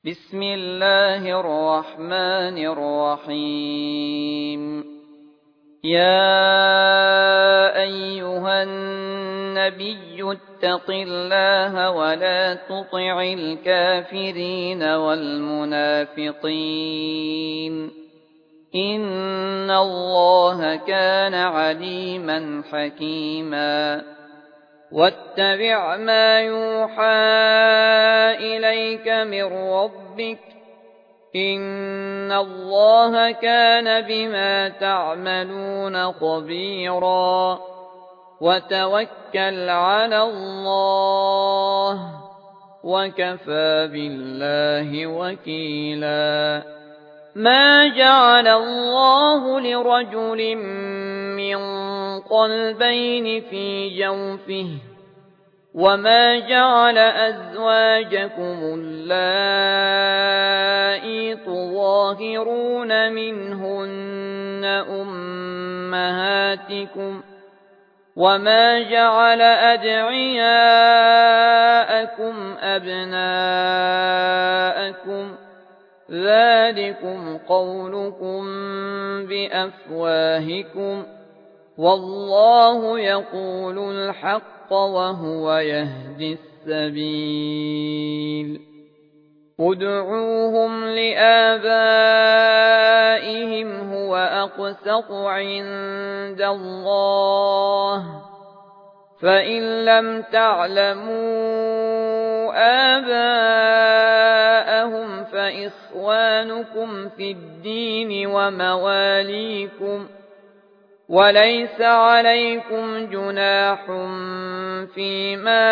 بسم الله الرحمن الرحيم يا أيها النبي اتق الله ولا تطع الكافرين والمنافقين إن الله كان عليما حكيما واتبع ما يوحى إليك من ربك إن الله كان بما تعملون خبيرا وتوكل على الله وكفى بالله وكيلا ما جعل الله لرجل من قلبين في جوفه وما جعل أزواجكم اللائي تظاهرون منهن أمهاتكم وما جعل أدعياءكم أبناءكم ذلكم قولكم بأفواهكم والله يقول الحق وهو يهدي السبيل ادعوهم لآبائهم هو أقسط عند الله فإن لم تعلموا آباءهم فإخوانكم في الدين ومواليكم وليس عليكم جناح فيما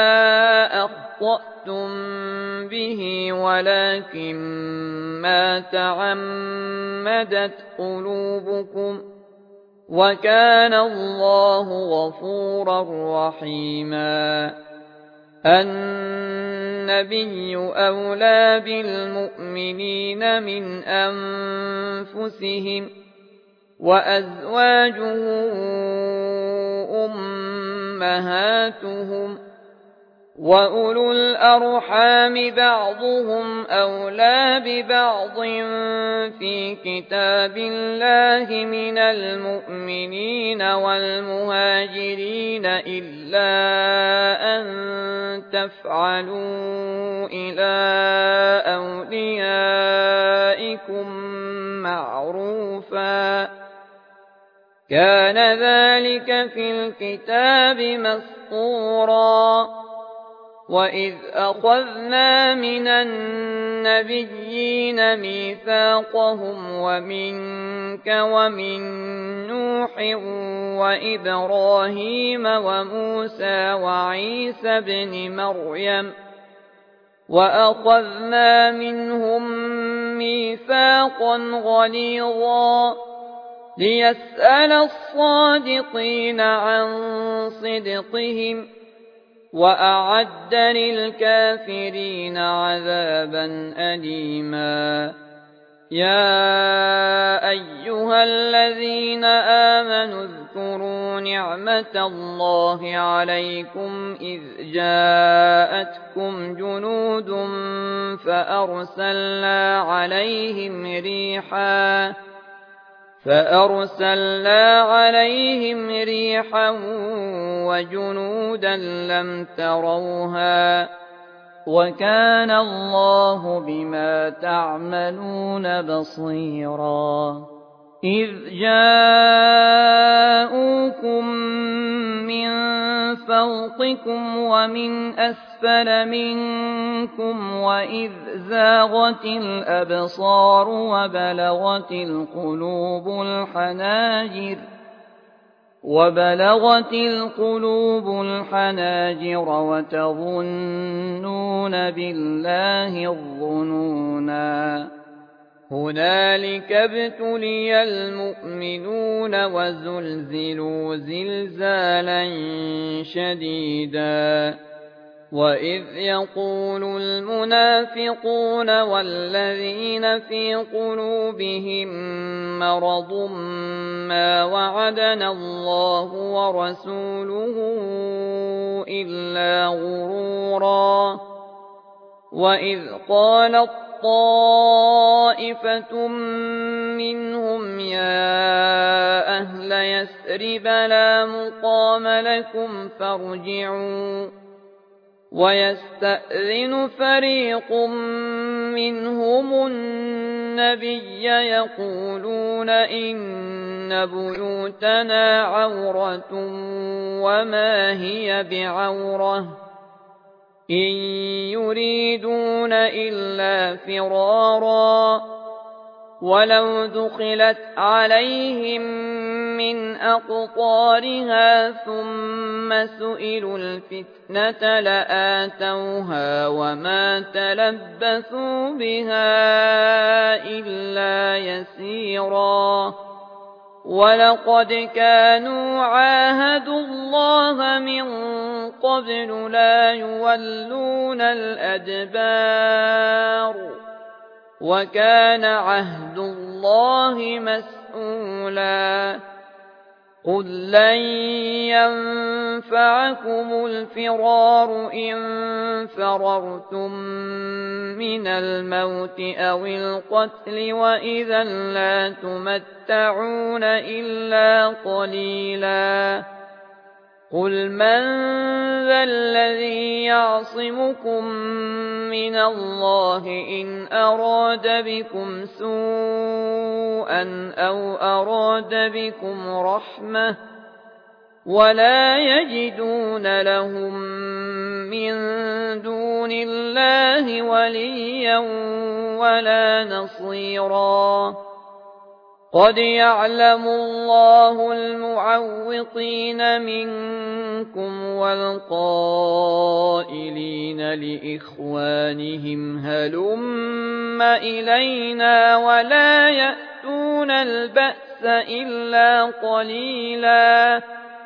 أخطأتم به ولكن ما تعمدت قلوبكم وكان الله غفورا رحيما النبي أولى بالمؤمنين من أنفسهم وأزواجه أمهاتهم وأولو الأرحام بعضهم أولى ببعض في كتاب الله من المؤمنين والمهاجرين إلا أن تفعلوا إلى أوليائكم معروفا كان ذلك في الكتاب مسطورا وإذ أخذنا من النبيين ميثاقهم ومنك ومن نوح وإبراهيم وموسى وعيسى ابن مريم وأخذنا منهم ميثاقا غليظا ليسأل الصادقين عن صدقهم وأعد للكافرين عذابا أليما يا أيها الذين آمنوا اذكروا نعمة الله عليكم إذ جاءتكم جنود فأرسلنا عليهم ريحا وجنودا لم تروها وكان الله بما تعملون بصيرا إذ جاءوكم من فوقكم ومن أسفل منكم وإذ زاغت الأبصار وبلغت القلوب الحناجر وتظنون بالله الظنونا هنالك ابتلي المؤمنون وزلزلوا زلزالا شديدا وإذ يقول المنافقون والذين في قلوبهم مرض ما وعدنا الله ورسوله إلا غرورا وإذ قالت طائفة منهم يا أهل يثرب لا مقام لكم فارجعوا ويستأذن فريق منهم النبي يقولون إن بيوتنا عورة وما هي بعورة إن يريدون إلا فرارا ولو دخلت عليهم من أقطارها ثم سئلوا الفتنة لآتوها وما تلبثوا بها إلا يسيرا ولقد كانوا عاهدوا الله من قبل لا يولون الأدبار وكان عهد الله مسؤولا قل لن ينفعكم الفرار إن فررتم من الموت أو القتل وإذا لا تمتعون إلا قليلا قل من ذا الذي يعصمكم من الله إن أراد بكم سوءا أو أراد بكم رحمة ولا يجدون لهم من دون الله وليا ولا نصيرا قد يعلم الله المعوقين منكم والقائلين لإخوانهم هلم إلينا ولا يأتون البأس إلا قليلا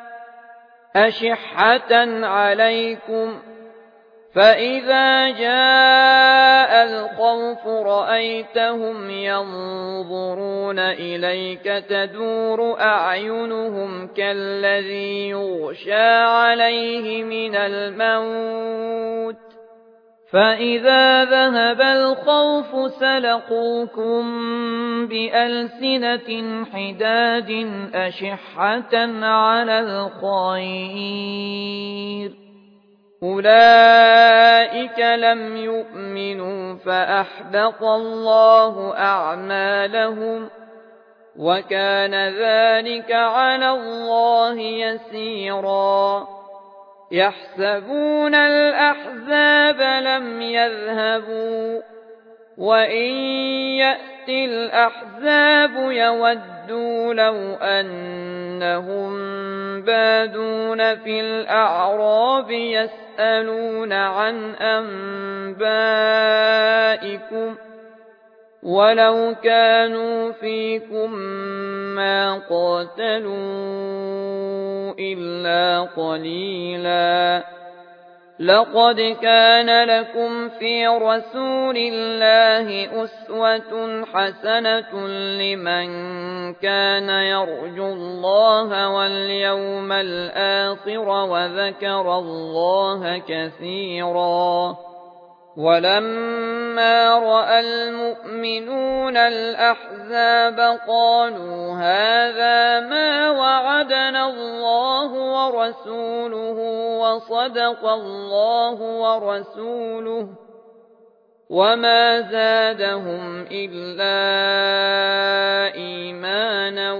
أشحة عليكم فإذا جاء الخوف رأيتهم ينظرون إليك تدور أعينهم كالذي يغشى عليه من الموت فإذا ذهب الخوف سلقوكم بألسنة حداد أشحة على الخير أولئك لم يؤمنوا فأحبط الله أعمالهم وكان ذلك على الله يسيرا يحسبون الأحزاب لم يذهبوا وإن يأتي الأحزاب يودوا لو أنهم بادون في الأعراب يسألون عن أنبائكم ولو كانوا فيكم ما قاتلوا إلا قليلا لقد كان لكم في رسول الله أسوة حسنة لمن كان يرجو الله واليوم الآخر وذكر الله كثيرا ولما رأى المؤمنون الأحزاب قالوا هذا ما وعدنا الله ورسوله وصدق الله ورسوله وما زادهم إلا إيمانا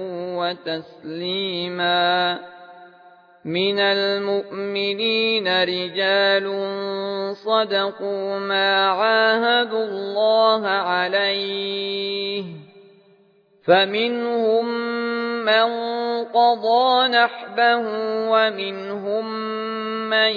وتسليما من المؤمنين رجال صدقوا ما عاهدوا الله عليه فمنهم من قضى نحبه ومنهم من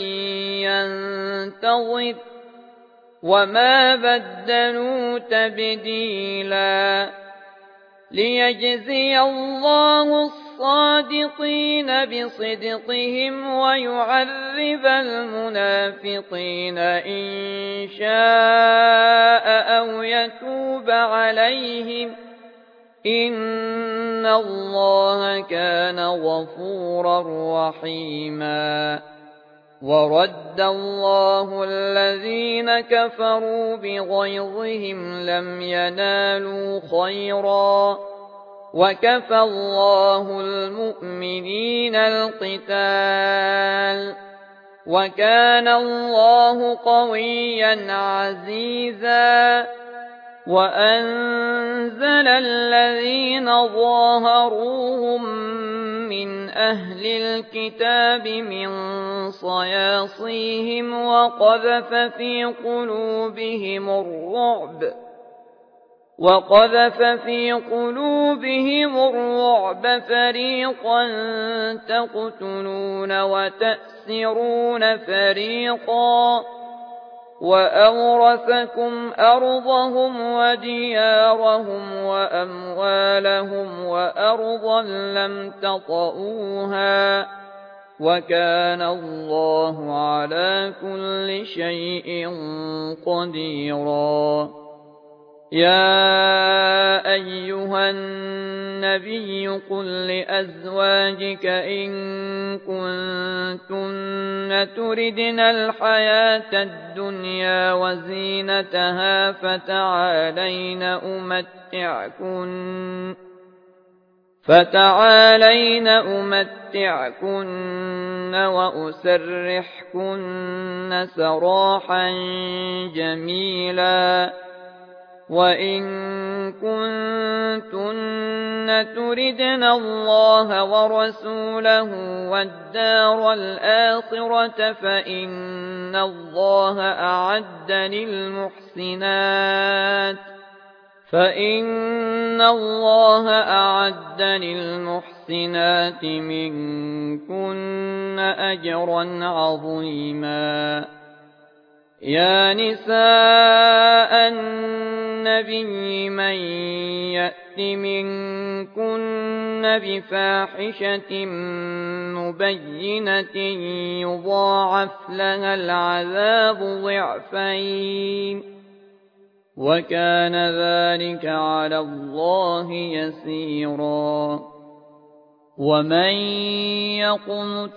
ينتظر وما بدلوا تبديلا ليجزي الله الصادقين بصدقهم ويعذب المنافقين إن شاء أو يتوب عليهم إن الله كان غفورا رحيما ورد الله الذين كفروا بغيظهم لم ينالوا خيرا وكفى الله المؤمنين القتال وكان الله قويا عزيزا وأنزل الذين ظاهروهم من أهل الكتاب من صياصيهم وقذف في قلوبهم الرعب فريقا تقتلون وتأسرون فريقا وأورثكم أرضهم وديارهم وأموالهم وأرضا لم تطئوها وكان الله على كل شيء قديرا يا أيها النبي قل لأزواجك إن كنتن تردن الحياة الدنيا وزينتها فتعالين أمتعكن وأسرحكن سراحا جميلا وإن كنتن تردن الله ورسوله والدار الآخرة فإن الله أعد للمحسنات منكن أجرا عظيما يا نساء النبي من يأت منكن بفاحشة مبينة يضاعف لها العذاب ضعفين وكان ذلك على الله يسيرا ومن يقنت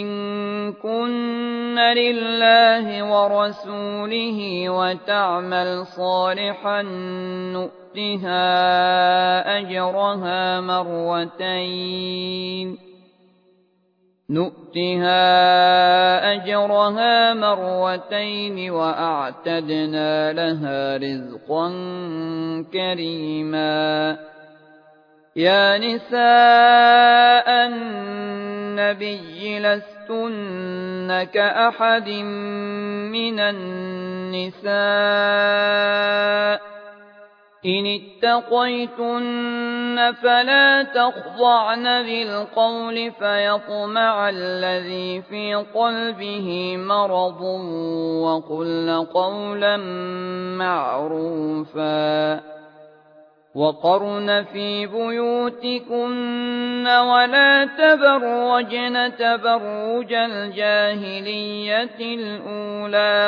منكن لله ورسوله وتعمل صالحا نؤتها أجرها مرتين وأعتدنا لها رزقا كريما يا نساء النبي لستن كأحد من النساء إن اتقيتن فلا تخضعن بالقول فيطمع الذي في قلبه مرض وقلن قولا معروفا وقرن في بيوتكن ولا تبرجن تبرج الجاهلية الأولى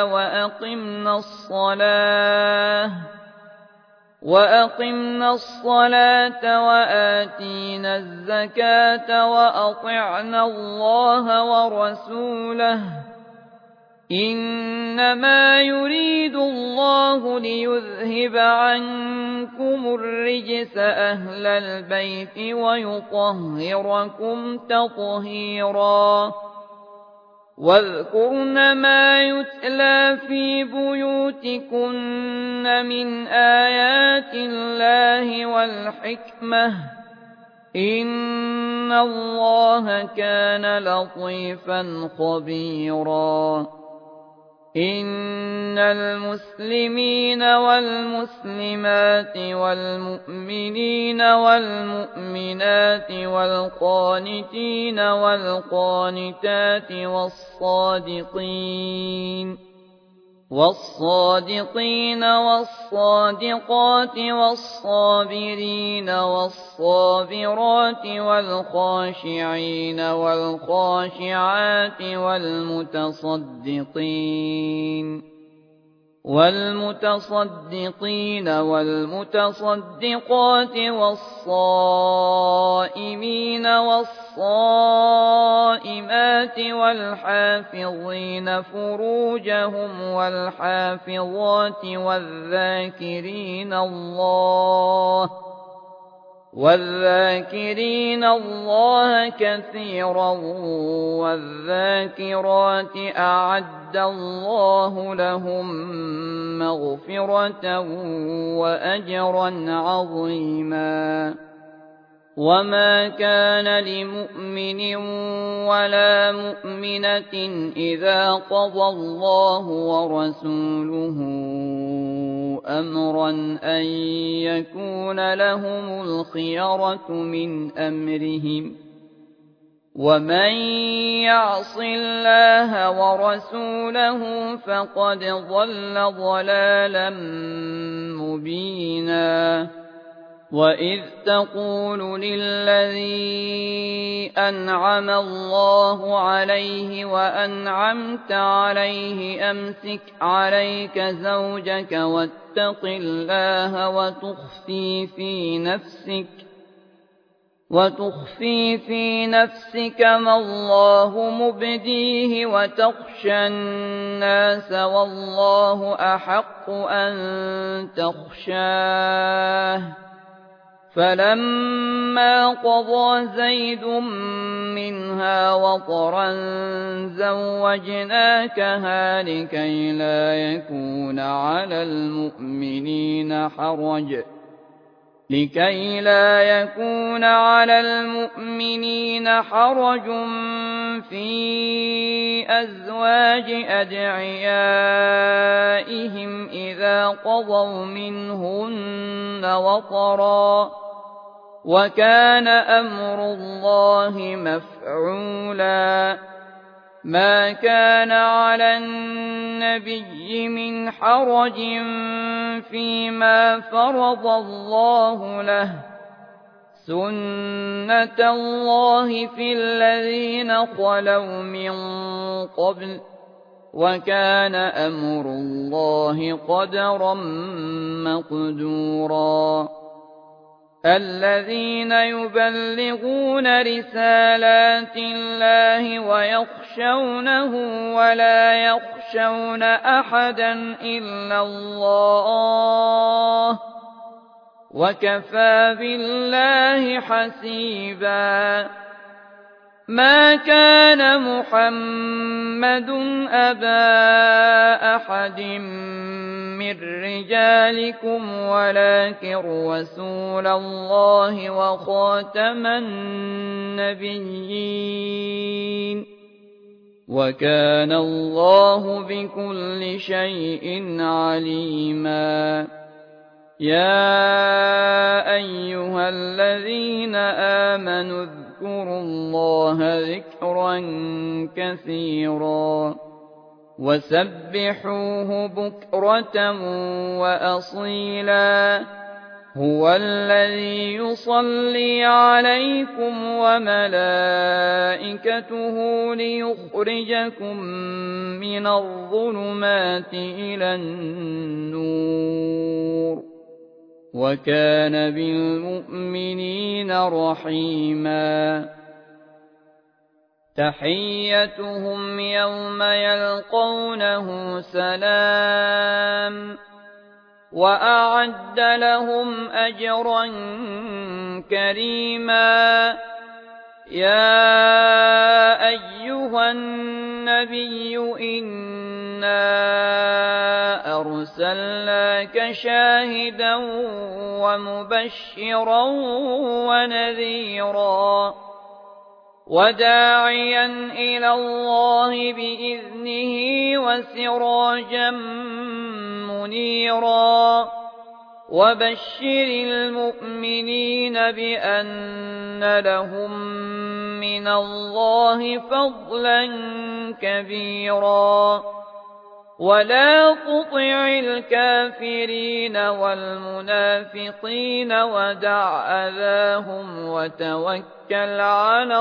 وأقمنا الصلاة وآتينا الزكاة وأطعنا الله ورسوله إنما يريد الله ليذهب عنكم الرجس أهل البيت ويطهركم تطهيرا واذكرن ما يتلى في بيوتكن من آيات الله والحكمة إن الله كان لطيفا خبيرا إن المسلمين والمسلمات والمؤمنين والمؤمنات والقانتين والقانتات والصادقين والصادقات والصابرين والصابرات والخاشعين والخاشعات والمتصدقين والمتصدقات والصائمين والصائمات والحافظين فروجهم والحافظات والذاكرين الله كثيرا والذاكرات أعد الله لهم مغفرة وأجرا عظيما وما كان لمؤمن ولا مؤمنة إذا قضى الله ورسوله أمرا أن يكون لهم الخيرة من أمرهم ومن يعص الله ورسوله فقد ضل ضلالا مبينا وإذ تقول للذي أنعم الله عليه وأنعمت عليه أمسك عليك زوجك واتق الله وتخفي في نفسك ما الله مبديه وتخشى الناس والله أحق أن تخشاه فلما قضى زيد منها وطرا زوجناكها لكي لا يكون على المؤمنين حرج في أزواج أدعيائهم إذا قضوا منهن وطرا وكان أمر الله مفعولا ما كان على النبي من حرج فيما فرض الله له سنة الله في الذين خلوا من قبل وكان أمر الله قدرا مقدورا الذين يبلغون رسالات الله ويخشونه ولا يخشون أحدا إلا الله وكفى بالله حسيبا ما كان محمد أبا أحد من رجالكم ولكن رسول الله وخاتم النبيين وكان الله بكل شيء عليما يا أيها الذين آمنوا اذكروا الله ذكرا كثيرا وسبحوه بكرة وأصيلا هو الذي يصلي عليكم وملائكته ليخرجكم من الظلمات إلى النور وكان بالمؤمنين رحيما تحيتهم يوم يلقونه سلام وأعد لهم أجرا كريما يا أيها النبي إنا أرسلناك شاهدا ومبشرا ونذيرا وداعيا إلى الله بإذنه وسراجا منيرا وبشر المؤمنين بأن لهم من الله فضلا كبيرا ولا تطع الكافرين والمنافقين ودع أذاهم وتوكل على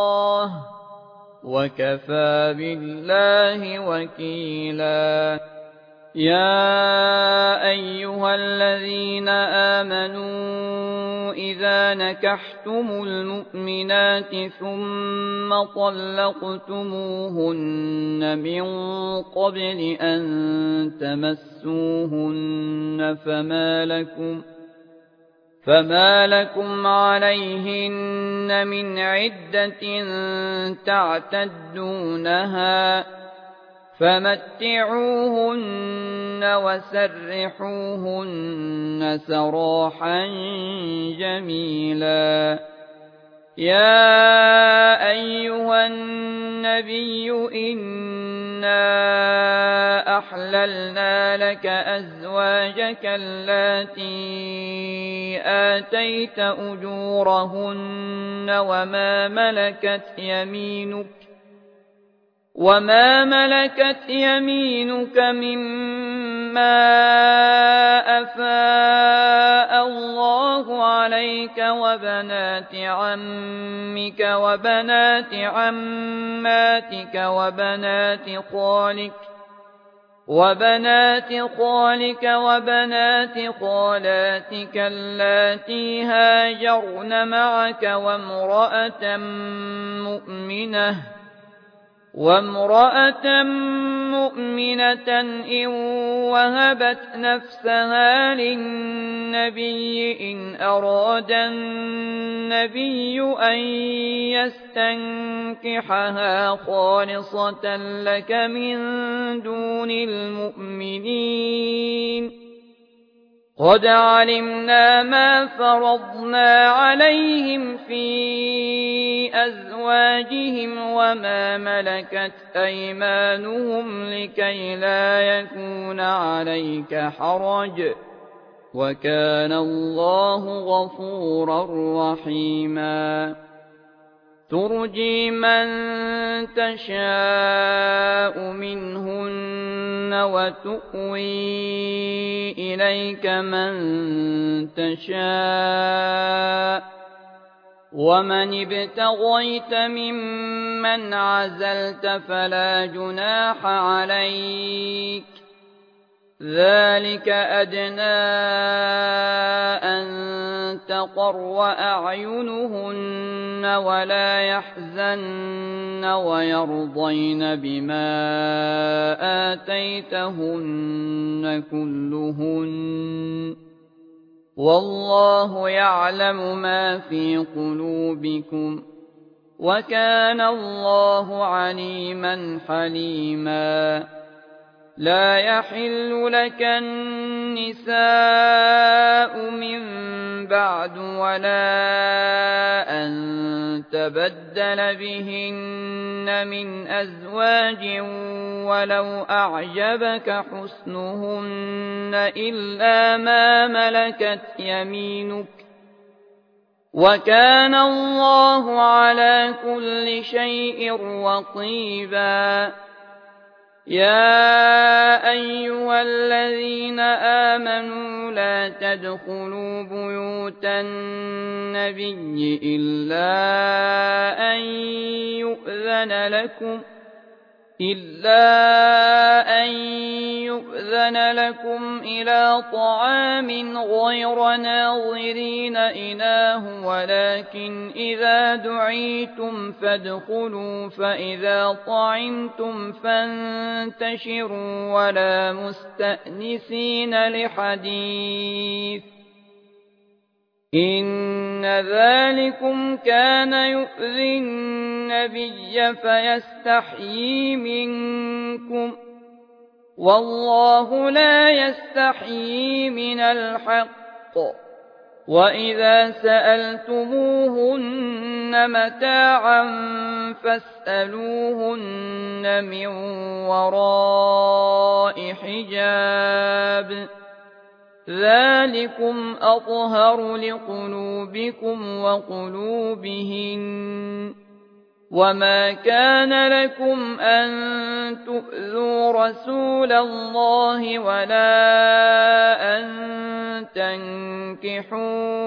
الله وكفى بالله وكيلا يا أيها الذين آمنوا إذا نكحتم المؤمنات ثم طلقتموهن من قبل أن تمسوهن فما لكم عليهن من عدة تعتدونها فمتعوهن وسرحوهن سراحا جميلا. يا أيها النبي إنا أحللنا لك أزواجك اللاتي آتيت أجورهن وما ملكت يمينك مما أفاء الله عليك وبنات عمك وبنات عماتك وبنات خالك وبنات خالاتك اللاتي هاجرن معك وامرأة مؤمنة إن وهبت نفسها للنبي إن أراد النبي أن يستنكحها خالصة لك من دون المؤمنين. قد علمنا ما فرضنا عليهم في أزواجهم وما ملكت أيمانهم لكي لا يكون عليك حرج وكان الله غفورا رحيما. ترجي من تشاء منهن وتؤوي إليك من تشاء ومن ابتغيت ممن عزلت فلا جناح عليك ذلك أدنى أن تقر أعينهن ولا يحزن ويرضين بما آتيتهن كلهن والله يعلم ما في قلوبكم وكان الله عليما حليما. لا يحل لك النساء من بعد ولا أن تبدل بهن من أزواج ولو أعجبك حسنهن إلا ما ملكت يمينك وكان الله على كل شيء رقيبا. يا أيها الذين آمنوا لا تدخلوا بيوت النبي إلا أن يؤذن لكم إلى طعام غير ناظرين إناه ولكن إذا دعيتم فادخلوا فإذا طعمتم فانتشروا ولا مستأنسين لحديث إن ذلكم كان يؤذي النبي فيستحيي منكم والله لا يستحيي من الحق. وإذا سألتموهن متاعا فاسألوهن من وراء حجاب ذلكم أطهر لقلوبكم وقلوبهن. وما كان لكم أن تؤذوا رسول الله ولا أن تنكحوا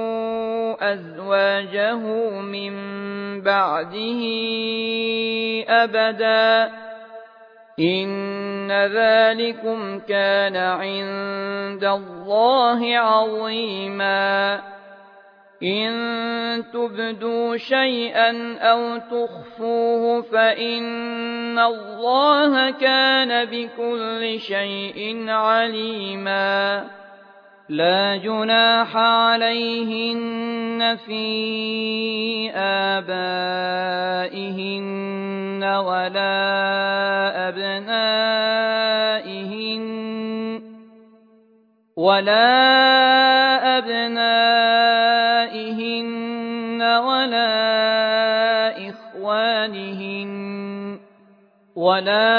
أزواجه من بعده أبدا إن ذلكم كان عند الله عظيما إن تبدوا شيئا أو تخفوه فإن الله كان بكل شيء عليما لا جناح عليهن في آبائهن ولا أبنائهن ولا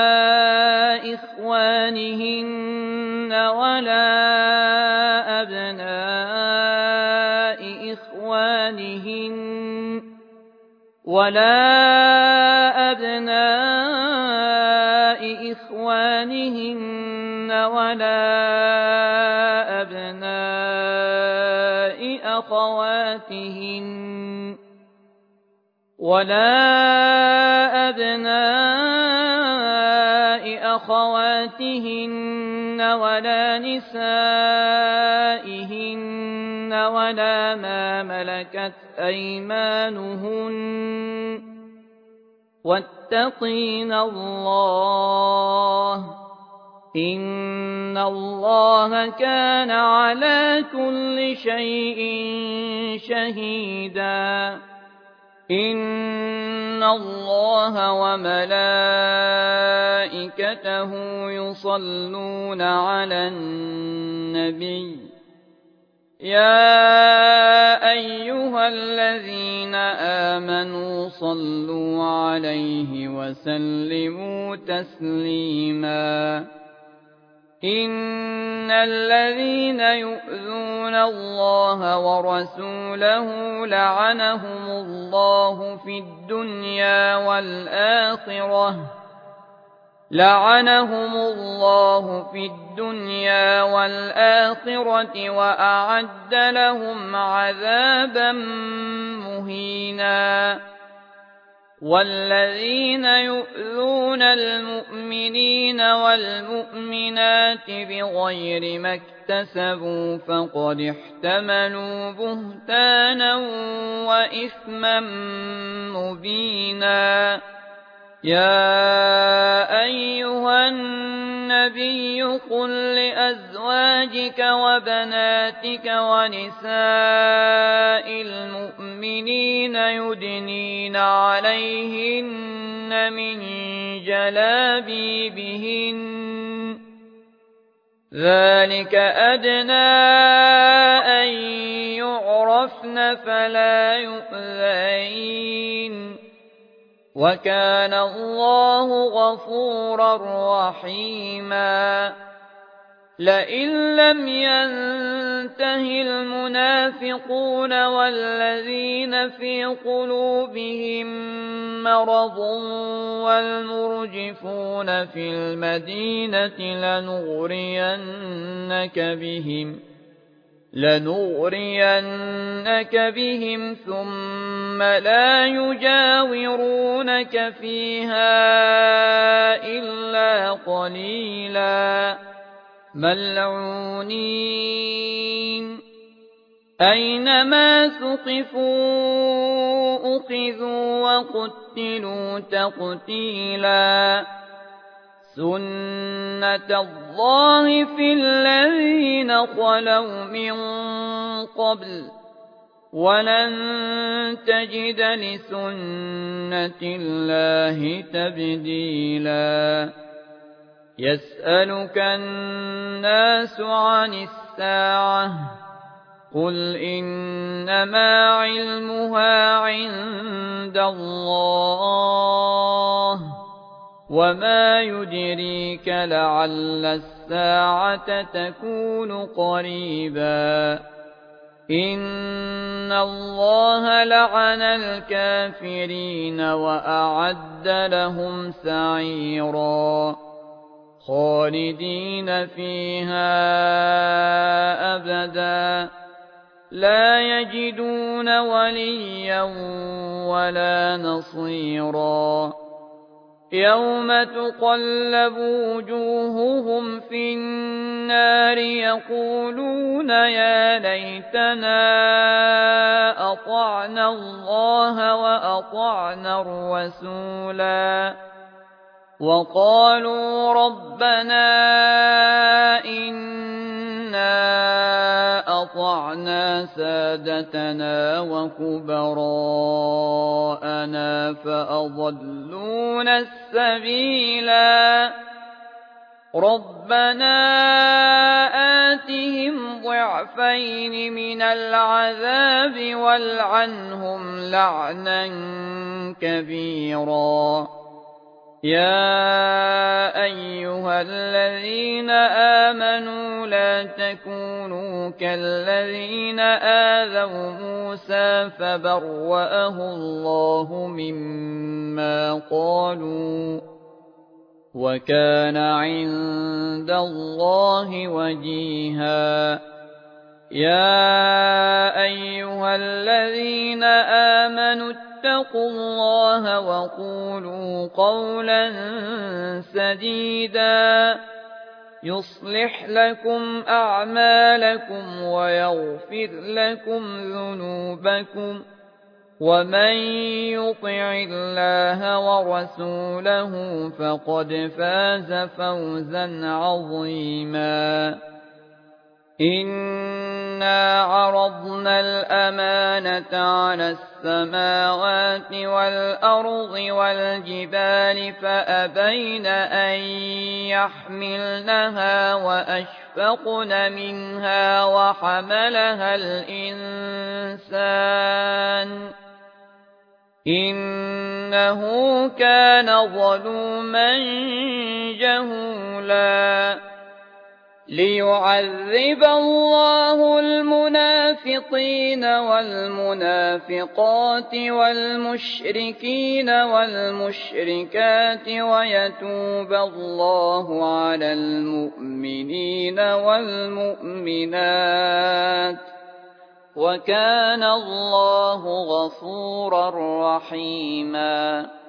إخوانهن ولا أبناء إخوانهن ولا أبناء أخواتهن ولا نسائهن ولا ما ملكت أيمانهن واتقين الله إن الله كان على كل شيء شهيدا إن الله وملائكته يصلون على النبي يا أيها الذين آمنوا صلوا عليه وسلموا تسليما إن الذين يؤذون الله ورسوله لعنهم الله في الدنيا والآخرة وأعد لهم عذابا مهينا والذين يؤذون المؤمنين والمؤمنات بغير ما اكتسبوا فقد احتملوا بهتانا وإثما مبينا يا أيها النبي قل لأزواجك وبناتك ونساء المؤمنين يدنين عليهن من جلابيبهن ذلك أدنى أن يعرفن فلا يؤذين وكان الله غفورا رحيما لئن لم ينته المنافقون والذين في قلوبهم مرض والمرجفون في المدينة لنغرينك بهم ثم لا يجاورونك فيها إلا قليلا ملعونين أينما ثقفوا أخذوا وقتلوا تقتيلا سنة الله في الذين خلوا من قبل ولن تجد لسنة الله تبديلا يسألك الناس عن الساعة قل إنما علمها عند الله وما يدريك لعل الساعة تكون قريبا إن الله لعن الكافرين وأعد لهم سعيرا خالدين فيها أبدا لا يجدون وليا ولا نصيرا يوم تقلب وجوههم في النار يقولون يا ليتنا أطعنا الله وأطعنا الرسولا وقالوا ربنا إنا أطعنا سادتنا وكبراءنا فأضلونا السبيلا ربنا آتهم ضعفين من العذاب والعنهم لعنا كبيرا يا أيها الذين آمنوا لا تكونوا كالذين آذوا موسى فبرأه الله مما قالوا وكان عند الله وجيها يا أيها الذين آمنوا اتقوا الله وقولوا قولا سديدا يصلح لكم أعمالكم ويغفر لكم ذنوبكم ومن يطع الله ورسوله فقد فاز فوزا عظيما إنا عرضنا الأمانة على السماوات والأرض والجبال فأبين أن يحملنها وأشفقن منها وحملها الإنسان إنه كان ظلوما جهولا ليعذب الله المنافقين والمنافقات والمشركين والمشركات ويتوب الله على المؤمنين والمؤمنات وكان الله غفورا رحيما